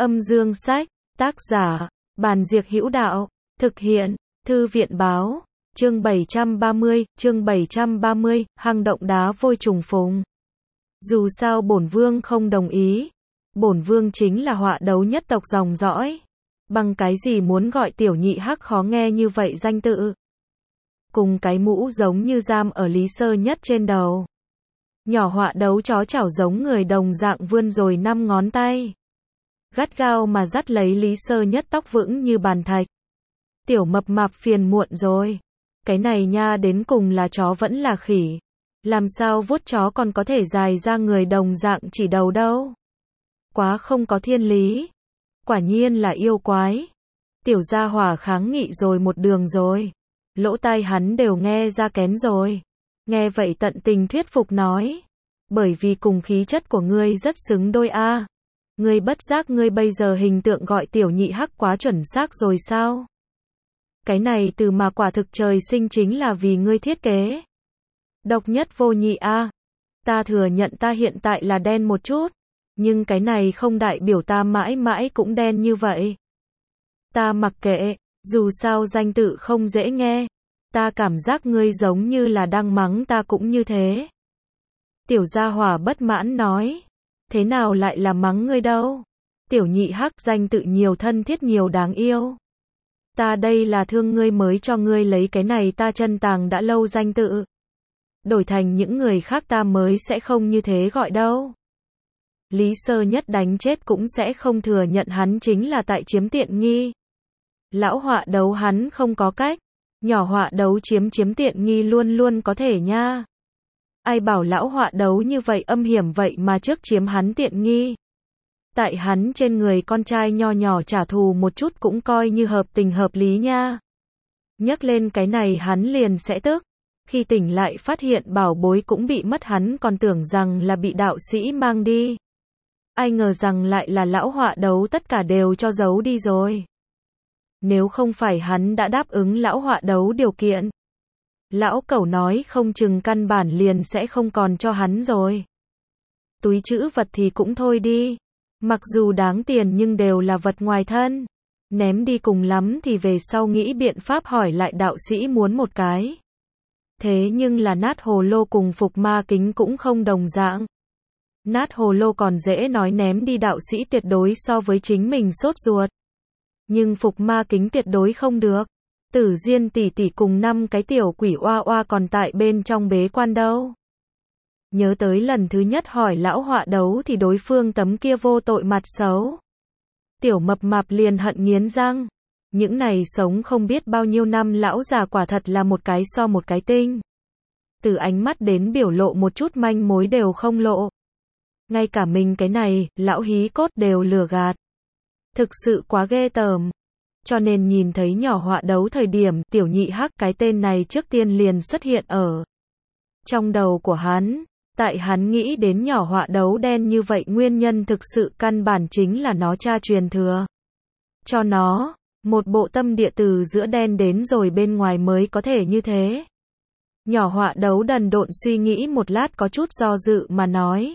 Âm dương sách, tác giả, Bàn Diệc Hữu Đạo, thực hiện, Thư viện báo, chương 730, hang động đá vôi trùng phùng. Dù sao bổn vương không đồng ý, bổn vương chính là họa đấu nhất tộc dòng dõi. Bằng cái gì muốn gọi tiểu nhị hắc khó nghe như vậy danh tự? Cùng cái mũ giống như giam ở Lý Sơ Nhất trên đầu. Nhỏ họa đấu chó chảo giống người đồng dạng vươn rồi 5 ngón tay. Gắt gao mà dắt lấy Lý Sơ Nhất tóc vững như bàn thạch. Tiểu mập mạp phiền muộn rồi. Cái này nha đến cùng là chó vẫn là khỉ. Làm sao vuốt chó còn có thể dài ra người đồng dạng chỉ đầu đâu. Quá không có thiên lý. Quả nhiên là yêu quái. Tiểu gia hỏa kháng nghị rồi một đường rồi. Lỗ tai hắn đều nghe ra kén rồi. Nghe vậy tận tình thuyết phục nói. Bởi vì cùng khí chất của ngươi rất xứng đôi a. Ngươi bất giác ngươi bây giờ hình tượng gọi tiểu nhị hắc quá chuẩn xác rồi sao? Cái này từ mà quả thực trời sinh chính là vì ngươi thiết kế. Độc nhất vô nhị a. Ta thừa nhận ta hiện tại là đen một chút. Nhưng cái này không đại biểu ta mãi mãi cũng đen như vậy. Ta mặc kệ, dù sao danh tự không dễ nghe. Ta cảm giác ngươi giống như là đang mắng ta cũng như thế. Tiểu gia hỏa bất mãn nói. Thế nào lại là mắng ngươi đâu? Tiểu nhị hắc danh tự nhiều thân thiết nhiều đáng yêu. Ta đây là thương ngươi mới cho ngươi lấy cái này ta chân tàng đã lâu danh tự. Đổi thành những người khác ta mới sẽ không như thế gọi đâu. Lý Sơ Nhất đánh chết cũng sẽ không thừa nhận hắn chính là tại chiếm tiện nghi. Lão họa đấu hắn không có cách. Nhỏ họa đấu chiếm tiện nghi luôn luôn có thể nha. Ai bảo lão họa đấu như vậy âm hiểm vậy mà trước chiếm hắn tiện nghi. Tại hắn trên người con trai nho nhỏ trả thù một chút cũng coi như hợp tình hợp lý nha. Nhắc lên cái này hắn liền sẽ tức. Khi tỉnh lại phát hiện bảo bối cũng bị mất hắn còn tưởng rằng là bị đạo sĩ mang đi. Ai ngờ rằng lại là lão họa đấu tất cả đều cho giấu đi rồi. Nếu không phải hắn đã đáp ứng lão họa đấu điều kiện. Lão cẩu nói không chừng căn bản liền sẽ không còn cho hắn rồi. Túi trữ vật thì cũng thôi đi. Mặc dù đáng tiền nhưng đều là vật ngoài thân. Ném đi cùng lắm thì về sau nghĩ biện pháp hỏi lại đạo sĩ muốn một cái. Thế nhưng là nát hồ lô cùng phục ma kính cũng không đồng dạng. Nát hồ lô còn dễ nói ném đi đạo sĩ tuyệt đối so với chính mình sốt ruột. Nhưng phục ma kính tuyệt đối không được. Tử Diên tỷ tỷ cùng 5 cái tiểu quỷ oa oa còn tại bên trong bế quan đâu. Nhớ tới lần thứ nhất hỏi lão họa đấu thì đối phương tấm kia vô tội mặt xấu. Tiểu mập mạp liền hận nghiến răng. Những này sống không biết bao nhiêu năm lão già quả thật là một cái so một cái tinh. Từ ánh mắt đến biểu lộ một chút manh mối đều không lộ. Ngay cả mình cái này, lão hí cốt đều lừa gạt. Thực sự quá ghê tởm. Cho nên nhìn thấy nhỏ họa đấu thời điểm tiểu nhị hắc cái tên này trước tiên liền xuất hiện ở trong đầu của hắn. Tại hắn nghĩ đến nhỏ họa đấu đen như vậy nguyên nhân thực sự căn bản chính là nó cha truyền thừa. Cho nó, một bộ tâm địa từ giữa đen đến rồi bên ngoài mới có thể như thế. Nhỏ họa đấu đần độn suy nghĩ một lát có chút do dự mà nói.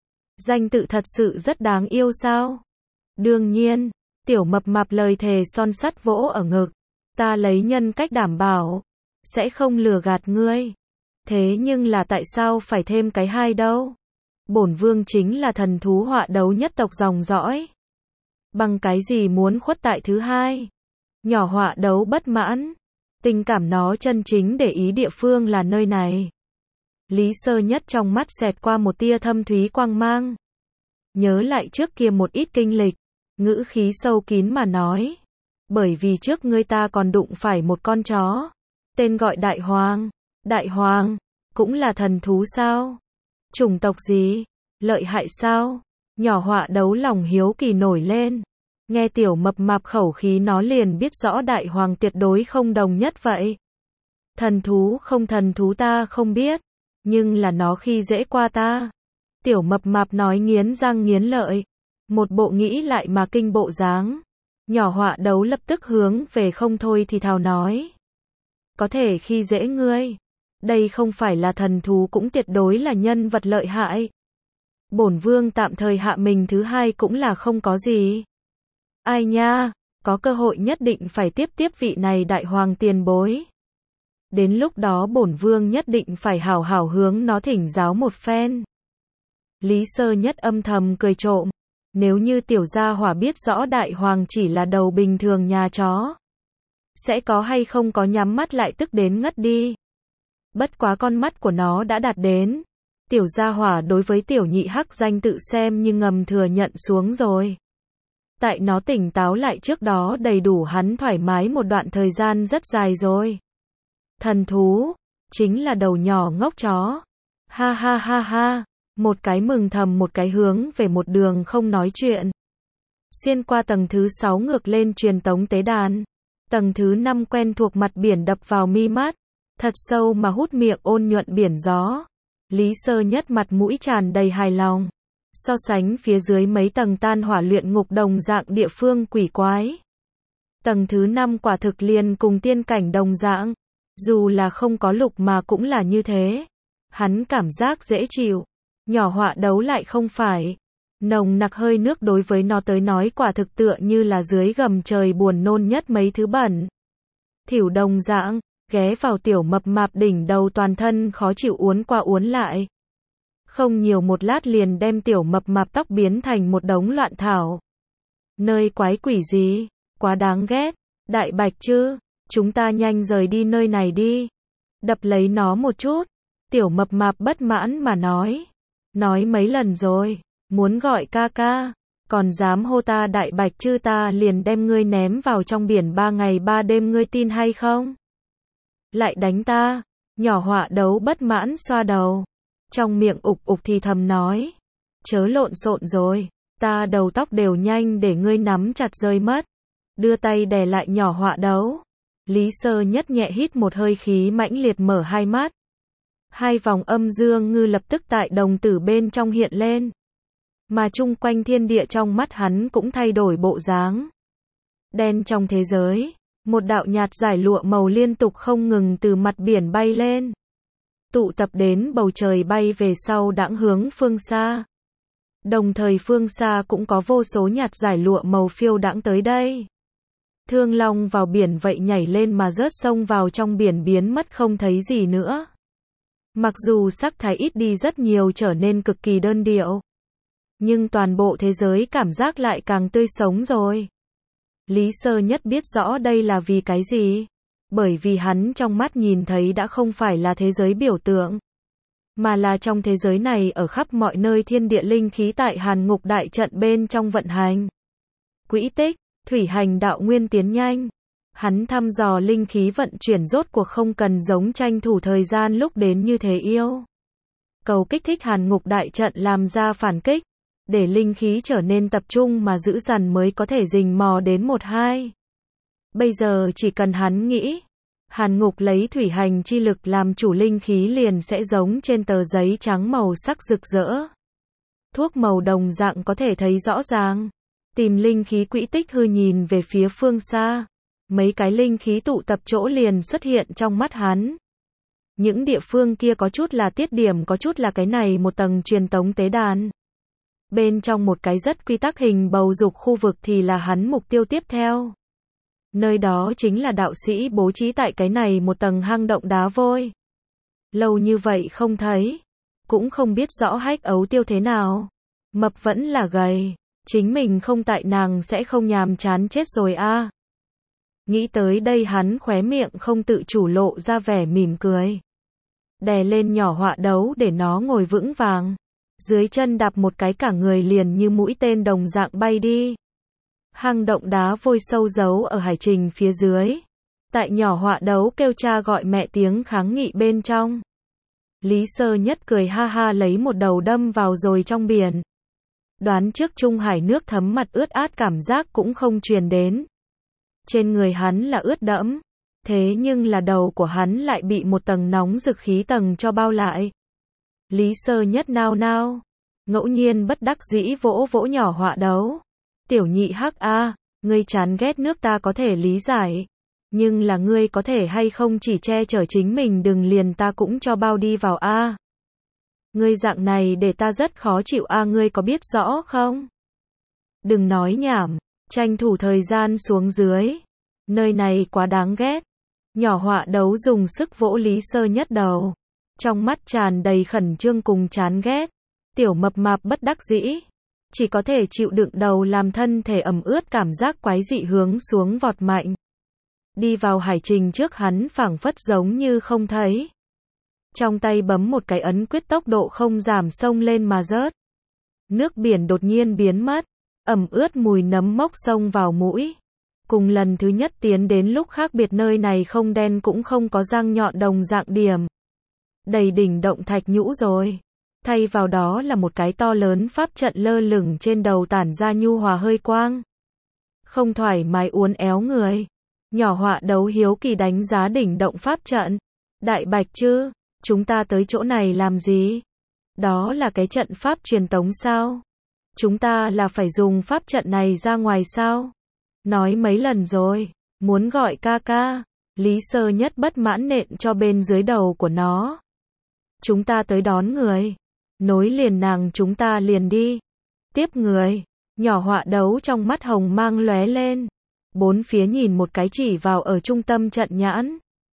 Danh tự thật sự rất đáng yêu sao? Đương nhiên. Tiểu mập mạp lời thề son sắt vỗ ở ngực. Ta lấy nhân cách đảm bảo. Sẽ không lừa gạt ngươi. Thế nhưng là tại sao phải thêm cái hai đâu? Bổn vương chính là thần thú họa đấu nhất tộc dòng dõi. Bằng cái gì muốn khuất tại thứ hai? Nhỏ họa đấu bất mãn. Tình cảm nó chân chính để ý địa phương là nơi này. Lý Sơ Nhất trong mắt xẹt qua một tia thâm thúy quang mang. Nhớ lại trước kia một ít kinh lịch. Ngữ khí sâu kín mà nói. Bởi vì trước ngươi ta còn đụng phải một con chó. Tên gọi Đại Hoàng. Đại Hoàng. Cũng là thần thú sao? Chủng tộc gì? Lợi hại sao? Nhỏ họa đấu lòng hiếu kỳ nổi lên. Nghe tiểu mập mạp khẩu khí nó liền biết rõ Đại Hoàng tuyệt đối không đồng nhất vậy. Thần thú không thần thú ta không biết. Nhưng là nó khi dễ qua ta. Tiểu mập mạp nói nghiến răng nghiến lợi. Một bộ nghĩ lại mà kinh bộ dáng. Nhỏ họa đấu lập tức hướng về không thôi thì thào nói. Có thể khi dễ ngươi. Đây không phải là thần thú cũng tuyệt đối là nhân vật lợi hại. Bổn vương tạm thời hạ mình thứ hai cũng là không có gì. Ai nha, có cơ hội nhất định phải tiếp vị này đại hoàng tiền bối. Đến lúc đó bổn vương nhất định phải hảo hảo hướng nó thỉnh giáo một phen. Lý Sơ Nhất âm thầm cười trộm. Nếu như tiểu gia hỏa biết rõ đại hoàng chỉ là đầu bình thường nhà chó, sẽ có hay không có nhắm mắt lại tức đến ngất đi. Bất quá con mắt của nó đã đạt đến. Tiểu gia hỏa đối với tiểu nhị hắc danh tự xem như ngầm thừa nhận xuống rồi. Tại nó tỉnh táo lại trước đó đầy đủ hắn thoải mái một đoạn thời gian rất dài rồi. Thần thú, chính là đầu nhỏ ngốc chó. Ha ha ha ha, một cái mừng thầm một cái hướng về một đường không nói chuyện. Xuyên qua tầng thứ 6 ngược lên truyền tống tế đàn. Tầng thứ 5 quen thuộc mặt biển đập vào mi mắt. Thật sâu mà hút miệng ôn nhuận biển gió. Lý Sơ Nhất mặt mũi tràn đầy hài lòng. So sánh phía dưới mấy tầng tan hỏa luyện ngục đồng dạng địa phương quỷ quái. Tầng thứ 5 quả thực liền cùng tiên cảnh đồng dạng. Dù là không có lục mà cũng là như thế. Hắn cảm giác dễ chịu. Nhỏ họa đấu lại không phải. Nồng nặc hơi nước đối với nó tới nói quả thực tựa như là dưới gầm trời buồn nôn nhất mấy thứ bẩn. Thỉu đồng dạng, ghé vào tiểu mập mạp đỉnh đầu toàn thân khó chịu uốn qua uốn lại. Không nhiều một lát liền đem tiểu mập mạp tóc biến thành một đống loạn thảo. Nơi quái quỷ gì, quá đáng ghét, đại bạch chứ, chúng ta nhanh rời đi nơi này đi. Đập lấy nó một chút, tiểu mập mạp bất mãn mà nói. Nói mấy lần rồi, muốn gọi ca ca, còn dám hô ta đại bạch chứ ta liền đem ngươi ném vào trong biển 3 ngày 3 đêm ngươi tin hay không? Lại đánh ta, nhỏ họa đấu bất mãn xoa đầu. Trong miệng ục ục thì thầm nói. Chớ lộn xộn rồi, ta đầu tóc đều nhanh để ngươi nắm chặt rơi mất. Đưa tay đè lại nhỏ họa đấu. Lý Sơ Nhất nhẹ hít một hơi khí mãnh liệt mở hai mắt. Hai vòng âm dương ngư lập tức tại đồng tử bên trong hiện lên. Mà chung quanh thiên địa trong mắt hắn cũng thay đổi bộ dáng. Đen trong thế giới, một đạo nhạt giải lụa màu liên tục không ngừng từ mặt biển bay lên. Tụ tập đến bầu trời bay về sau đãng hướng phương xa. Đồng thời phương xa cũng có vô số nhạt giải lụa màu phiêu đãng tới đây. Thương long vào biển vậy nhảy lên mà rớt sông vào trong biển biến mất không thấy gì nữa. Mặc dù sắc thái ít đi rất nhiều trở nên cực kỳ đơn điệu. Nhưng toàn bộ thế giới cảm giác lại càng tươi sống rồi. Lý Sơ Nhất biết rõ đây là vì cái gì. Bởi vì hắn trong mắt nhìn thấy đã không phải là thế giới biểu tượng. Mà là trong thế giới này ở khắp mọi nơi thiên địa linh khí tại Hàn Ngục đại trận bên trong vận hành. Quỹ tích, thủy hành đạo nguyên tiến nhanh. Hắn thăm dò linh khí vận chuyển rốt cuộc không cần giống tranh thủ thời gian lúc đến như thế yêu. Cầu kích thích Hàn Ngục đại trận làm ra phản kích. Để linh khí trở nên tập trung mà giữ dằn mới có thể rình mò đến 1-2. Bây giờ chỉ cần hắn nghĩ. Hàn Ngục lấy thủy hành chi lực làm chủ linh khí liền sẽ giống trên tờ giấy trắng màu sắc rực rỡ. Thuốc màu đồng dạng có thể thấy rõ ràng. Tìm linh khí quỹ tích hư nhìn về phía phương xa. Mấy cái linh khí tụ tập chỗ liền xuất hiện trong mắt hắn. Những địa phương kia có chút là tiết điểm có chút là cái này một tầng truyền tống tế đàn. Bên trong một cái rất quy tắc hình bầu dục khu vực thì là hắn mục tiêu tiếp theo. Nơi đó chính là đạo sĩ bố trí tại cái này một tầng hang động đá vôi. Lâu như vậy không thấy. Cũng không biết rõ hách ấu tiêu thế nào. Mập vẫn là gầy. Chính mình không tại nàng sẽ không nhàm chán chết rồi a. Nghĩ tới đây hắn khóe miệng không tự chủ lộ ra vẻ mỉm cười. Đè lên nhỏ họa đấu để nó ngồi vững vàng. Dưới chân đạp một cái cả người liền như mũi tên đồng dạng bay đi. Hang động đá vôi sâu giấu ở hải trình phía dưới. Tại nhỏ họa đấu kêu cha gọi mẹ tiếng kháng nghị bên trong. Lý Sơ Nhất cười ha ha lấy một đầu đâm vào rồi trong biển. Đoán trước Trung Hải nước thấm mặt ướt át cảm giác cũng không truyền đến. Trên người hắn là ướt đẫm. Thế nhưng là đầu của hắn lại bị một tầng nóng rực khí tầng cho bao lại. Lý Sơ Nhất nao nao. Ngẫu nhiên bất đắc dĩ vỗ vỗ nhỏ họa đấu. Tiểu nhị hắc a, ngươi chán ghét nước ta có thể lý giải. Nhưng là ngươi có thể hay không chỉ che chở chính mình đừng liền ta cũng cho bao đi vào a. Ngươi dạng này để ta rất khó chịu a ngươi có biết rõ không? Đừng nói nhảm, tranh thủ thời gian xuống dưới. Nơi này quá đáng ghét. Nhỏ họa đấu dùng sức vỗ Lý Sơ Nhất đầu. Trong mắt tràn đầy khẩn trương cùng chán ghét. Tiểu mập mạp bất đắc dĩ. Chỉ có thể chịu đựng đầu làm thân thể ẩm ướt cảm giác quái dị hướng xuống vọt mạnh. Đi vào hải trình trước hắn phảng phất giống như không thấy. Trong tay bấm một cái ấn quyết tốc độ không giảm xông lên mà rớt. Nước biển đột nhiên biến mất. Ẩm ướt mùi nấm mốc xông vào mũi. Cùng lần thứ nhất tiến đến lúc khác biệt nơi này không đen cũng không có răng nhọn đồng dạng điểm. Đầy đỉnh động thạch nhũ rồi. Thay vào đó là một cái to lớn pháp trận lơ lửng trên đầu tản ra nhu hòa hơi quang. Không thoải mái uốn éo người. Nhỏ họa đấu hiếu kỳ đánh giá đỉnh động pháp trận. Đại bạch chứ, chúng ta tới chỗ này làm gì? Đó là cái trận pháp truyền tống sao? Chúng ta là phải dùng pháp trận này ra ngoài sao? Nói mấy lần rồi, muốn gọi ca ca. Lý Sơ Nhất bất mãn nện cho bên dưới đầu của nó. Chúng ta tới đón người. Nối liền nàng chúng ta liền đi. Tiếp người. Nhỏ họa đấu trong mắt hồng mang lóe lên. Bốn phía nhìn một cái chỉ vào ở trung tâm trận nhãn.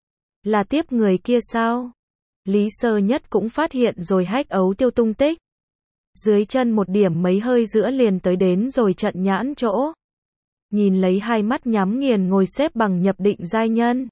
Là tiếp người kia sao? Lý Sơ Nhất cũng phát hiện rồi Hách Ấu Tiêu tung tích. Dưới chân một điểm mấy hơi giữa liền tới đến rồi trận nhãn chỗ. Nhìn lấy hai mắt nhắm nghiền ngồi xếp bằng nhập định giai nhân.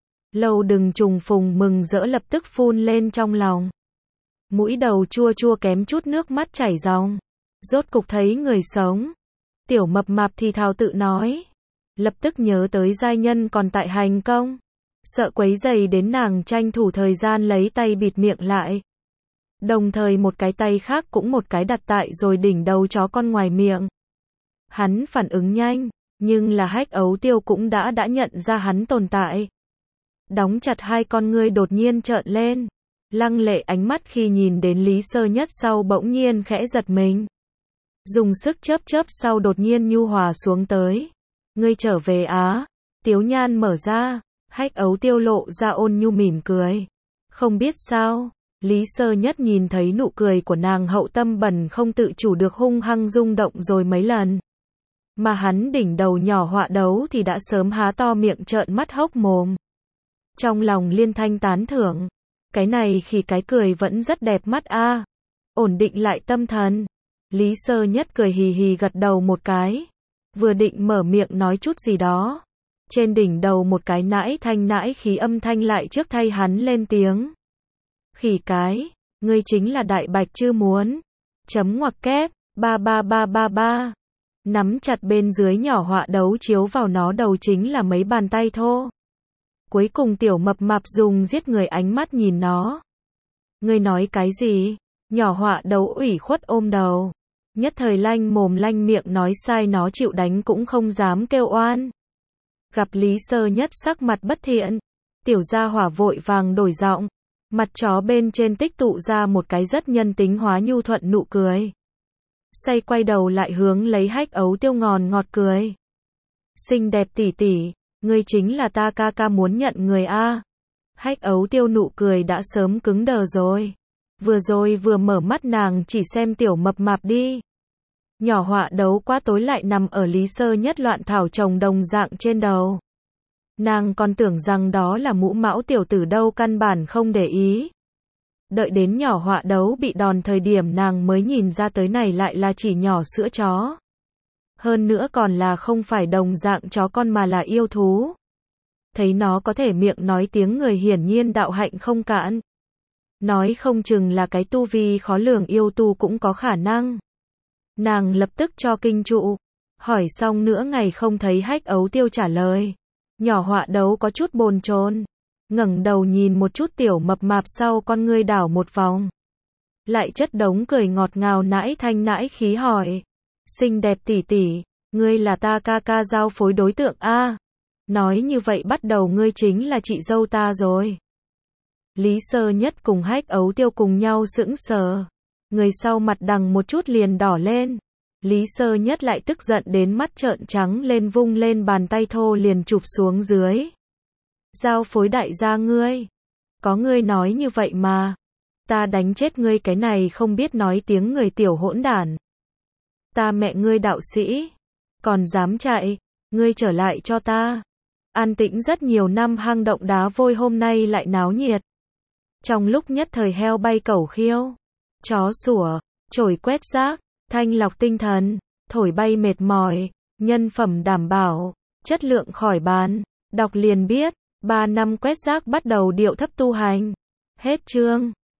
Lâu đừng trùng phùng mừng rỡ lập tức phun lên trong lòng. Mũi đầu chua chua kém chút nước mắt chảy ròng. Rốt cục thấy người sống. Tiểu mập mạp thì thào tự nói. Lập tức nhớ tới giai nhân còn tại hành công. Sợ quấy rầy đến nàng tranh thủ thời gian lấy tay bịt miệng lại. Đồng thời một cái tay khác cũng một cái đặt tại rồi đỉnh đầu chó con ngoài miệng. Hắn phản ứng nhanh, nhưng là Hách Ấu Tiêu cũng đã nhận ra hắn tồn tại. Đóng chặt hai con ngươi đột nhiên trợn lên. Lăng lệ ánh mắt khi nhìn đến Lý Sơ Nhất sau bỗng nhiên khẽ giật mình. Dùng sức chớp sau đột nhiên nhu hòa xuống tới. Ngươi trở về á. Tiếu nhan mở ra. Hách Ấu Tiêu lộ ra ôn nhu mỉm cười. Không biết sao. Lý Sơ Nhất nhìn thấy nụ cười của nàng hậu tâm bẩn không tự chủ được hung hăng rung động rồi mấy lần. Mà hắn đỉnh đầu nhỏ họa đấu thì đã sớm há to miệng trợn mắt hốc mồm. Trong lòng liên thanh tán thưởng. Cái này khi cái cười vẫn rất đẹp mắt a. Ổn định lại tâm thần. Lý Sơ Nhất cười hì hì gật đầu một cái. Vừa định mở miệng nói chút gì đó. Trên đỉnh đầu một cái nãi khí âm thanh lại trước thay hắn lên tiếng. Khỉ cái, ngươi chính là đại bạch chưa muốn. Chấm ngoặc kép, ba. Nắm chặt bên dưới nhỏ họa đấu chiếu vào nó đầu chính là mấy bàn tay thô. Cuối cùng tiểu mập mạp dùng giết người ánh mắt nhìn nó. Ngươi nói cái gì? Nhỏ họa đấu ủy khuất ôm đầu. Nhất thời lanh mồm lanh miệng nói sai nó chịu đánh cũng không dám kêu oan. Gặp Lý Sơ Nhất sắc mặt bất thiện. Tiểu gia hỏa vội vàng đổi giọng. Mặt chó bên trên tích tụ ra một cái rất nhân tính hóa nhu thuận nụ cười. Say quay đầu lại hướng lấy Hách Ấu Tiêu ngọt cười. Xinh đẹp tỷ tỷ, ngươi chính là ta ca ca muốn nhận người a. Hách Ấu Tiêu nụ cười đã sớm cứng đờ rồi. Vừa mở mắt nàng chỉ xem tiểu mập mạp đi. Nhỏ họa đấu quá tối lại nằm ở Lý Sơ Nhất loạn thảo trồng đồng dạng trên đầu. Nàng còn tưởng rằng đó là mũ mão tiểu tử đâu căn bản không để ý. Đợi đến nhỏ họa đấu bị đòn thời điểm nàng mới nhìn ra tới này lại là chỉ nhỏ sữa chó. Hơn nữa còn là không phải đồng dạng chó con mà là yêu thú. Thấy nó có thể miệng nói tiếng người hiển nhiên đạo hạnh không cạn. Nói không chừng là cái tu vi khó lường yêu tu cũng có khả năng. Nàng lập tức cho kinh trụ. Hỏi xong nữa ngày không thấy Hách Ấu Tiêu trả lời. Nhỏ họa đấu có chút bồn chồn, ngẩng đầu nhìn một chút tiểu mập mạp sau con ngươi đảo một vòng. Lại chất đống cười ngọt ngào nãi khí hỏi. Xinh đẹp tỷ tỷ, ngươi là ta ca ca giao phối đối tượng a. Nói như vậy bắt đầu ngươi chính là chị dâu ta rồi. Lý Sơ Nhất cùng Hách Ấu Tiêu cùng nhau sững sờ. Người sau mặt đằng một chút liền đỏ lên. Lý Sơ Nhất lại tức giận đến mắt trợn trắng lên vung lên bàn tay thô liền chụp xuống dưới. Giao phối đại gia ngươi. Có ngươi nói như vậy mà. Ta đánh chết ngươi cái này không biết nói tiếng người tiểu hỗn đản. Ta mẹ ngươi đạo sĩ. Còn dám chạy, ngươi trở lại cho ta. An tĩnh rất nhiều năm hang động đá vôi hôm nay lại náo nhiệt. Trong lúc nhất thời heo bay cẩu khiêu, chó sủa, chổi quét rác, thanh lọc tinh thần, thổi bay mệt mỏi, nhân phẩm đảm bảo, chất lượng khỏi bàn. Đọc liền biết, 3 năm quét rác bắt đầu điệu thấp tu hành. Hết chương.